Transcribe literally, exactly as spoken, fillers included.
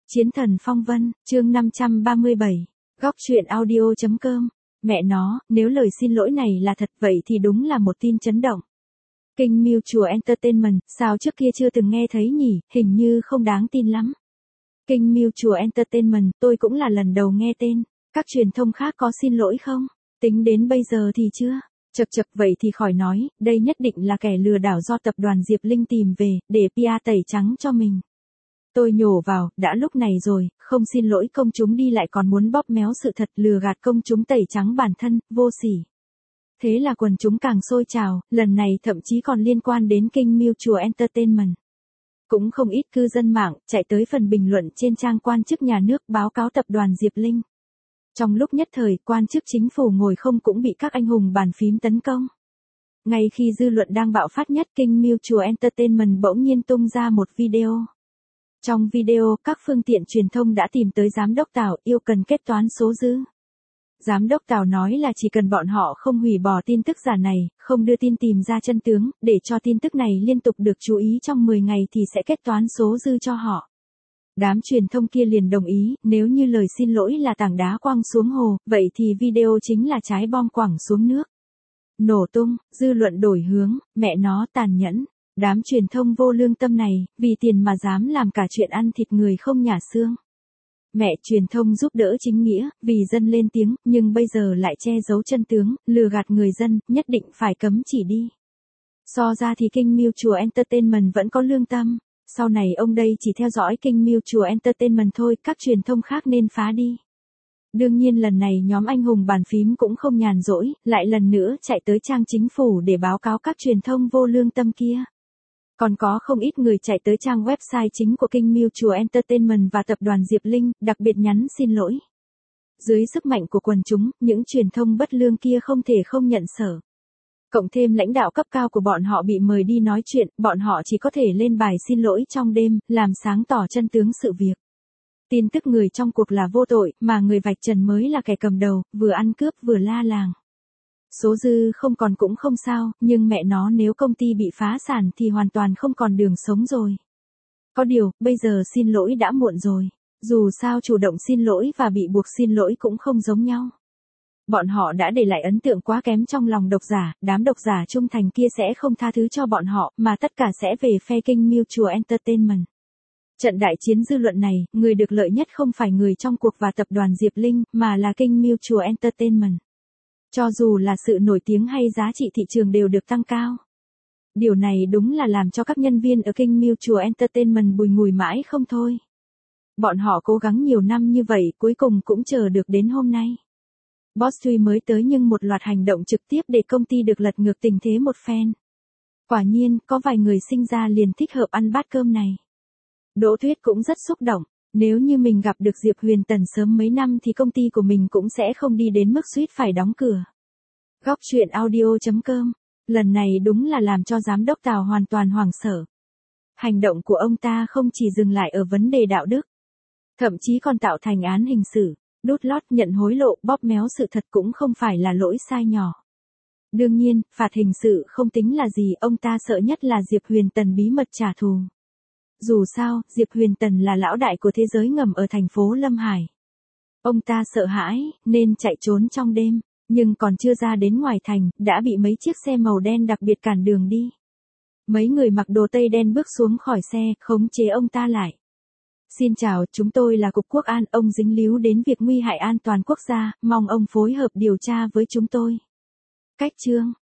Chiến thần phong vân, chương năm trăm ba mươi bảy, góc truyện audio chấm com. Mẹ nó, nếu lời xin lỗi này là thật vậy thì đúng là một tin chấn động. King Mutual Entertainment, sao trước kia chưa từng nghe thấy nhỉ, hình như không đáng tin lắm. King Mutual Entertainment, tôi cũng là lần đầu nghe tên. Các truyền thông khác có xin lỗi không? Tính đến bây giờ thì chưa. Chật chật vậy thì khỏi nói, đây nhất định là kẻ lừa đảo do tập đoàn Diệp Linh tìm về, để pê e tẩy trắng cho mình. Tôi nhổ vào, đã lúc này rồi, không xin lỗi công chúng đi lại còn muốn bóp méo sự thật, lừa gạt công chúng tẩy trắng bản thân, vô sỉ. Thế là quần chúng càng sôi trào, lần này thậm chí còn liên quan đến King Mutual Entertainment. Cũng không ít cư dân mạng chạy tới phần bình luận trên trang quan chức nhà nước báo cáo tập đoàn Diệp Linh. Trong lúc nhất thời, quan chức chính phủ ngồi không cũng bị các anh hùng bàn phím tấn công. Ngay khi dư luận đang bạo phát nhất, King Mutual Entertainment bỗng nhiên tung ra một video. Trong video, các phương tiện truyền thông đã tìm tới giám đốc Tào yêu cần kết toán số dư. Giám đốc Tào nói là chỉ cần bọn họ không hủy bỏ tin tức giả này, không đưa tin tìm ra chân tướng, để cho tin tức này liên tục được chú ý trong mười ngày thì sẽ kết toán số dư cho họ. Đám truyền thông kia liền đồng ý, nếu như lời xin lỗi là tảng đá quăng xuống hồ, vậy thì video chính là trái bom quẳng xuống nước. Nổ tung, dư luận đổi hướng, mẹ nó tàn nhẫn. Đám truyền thông vô lương tâm này, vì tiền mà dám làm cả chuyện ăn thịt người không nhả xương. Mẹ truyền thông giúp đỡ chính nghĩa, vì dân lên tiếng, nhưng bây giờ lại che giấu chân tướng, lừa gạt người dân, nhất định phải cấm chỉ đi. So ra thì King Mutual Entertainment vẫn có lương tâm, sau này ông đây chỉ theo dõi King Mutual Entertainment thôi, các truyền thông khác nên phá đi. Đương nhiên lần này nhóm anh hùng bàn phím cũng không nhàn rỗi, lại lần nữa chạy tới trang chính phủ để báo cáo các truyền thông vô lương tâm kia. Còn có không ít người chạy tới trang website chính của King Mutual Entertainment và tập đoàn Diệp Linh, đặc biệt nhắn xin lỗi. Dưới sức mạnh của quần chúng, những truyền thông bất lương kia không thể không nhận sở. Cộng thêm lãnh đạo cấp cao của bọn họ bị mời đi nói chuyện, bọn họ chỉ có thể lên bài xin lỗi trong đêm, làm sáng tỏ chân tướng sự việc. Tin tức người trong cuộc là vô tội, mà người vạch trần mới là kẻ cầm đầu, vừa ăn cướp vừa la làng. Số dư không còn cũng không sao, nhưng mẹ nó nếu công ty bị phá sản thì hoàn toàn không còn đường sống rồi. Có điều, bây giờ xin lỗi đã muộn rồi. Dù sao chủ động xin lỗi và bị buộc xin lỗi cũng không giống nhau. Bọn họ đã để lại ấn tượng quá kém trong lòng độc giả, đám độc giả trung thành kia sẽ không tha thứ cho bọn họ, mà tất cả sẽ về phe King Mutual Entertainment. Trận đại chiến dư luận này, người được lợi nhất không phải người trong cuộc và tập đoàn Diệp Linh, mà là King Mutual Entertainment. Cho dù là sự nổi tiếng hay giá trị thị trường đều được tăng cao. Điều này đúng là làm cho các nhân viên ở King Mutual Entertainment bùi ngùi mãi không thôi. Bọn họ cố gắng nhiều năm như vậy cuối cùng cũng chờ được đến hôm nay. Boss tuy mới tới nhưng một loạt hành động trực tiếp để công ty được lật ngược tình thế một phen. Quả nhiên, có vài người sinh ra liền thích hợp ăn bát cơm này. Đỗ Tuyết cũng rất xúc động. Nếu như mình gặp được Diệp Huyền Tần sớm mấy năm thì công ty của mình cũng sẽ không đi đến mức suýt phải đóng cửa. Góc truyện audio chấm com. Lần này đúng là làm cho giám đốc Tào hoàn toàn hoảng sợ. Hành động của ông ta không chỉ dừng lại ở vấn đề đạo đức, thậm chí còn tạo thành án hình sự. Đút lót nhận hối lộ, bóp méo sự thật cũng không phải là lỗi sai nhỏ. Đương nhiên, phạt hình sự không tính là gì, ông ta sợ nhất là Diệp Huyền Tần bí mật trả thù. Dù sao, Diệp Huyền Tần là lão đại của thế giới ngầm ở thành phố Lâm Hải. Ông ta sợ hãi, nên chạy trốn trong đêm, nhưng còn chưa ra đến ngoài thành, đã bị mấy chiếc xe màu đen đặc biệt cản đường đi. Mấy người mặc đồ tây đen bước xuống khỏi xe, khống chế ông ta lại. Xin chào, chúng tôi là Cục Quốc an, ông dính líu đến việc nguy hại an toàn quốc gia, mong ông phối hợp điều tra với chúng tôi. Cách chương,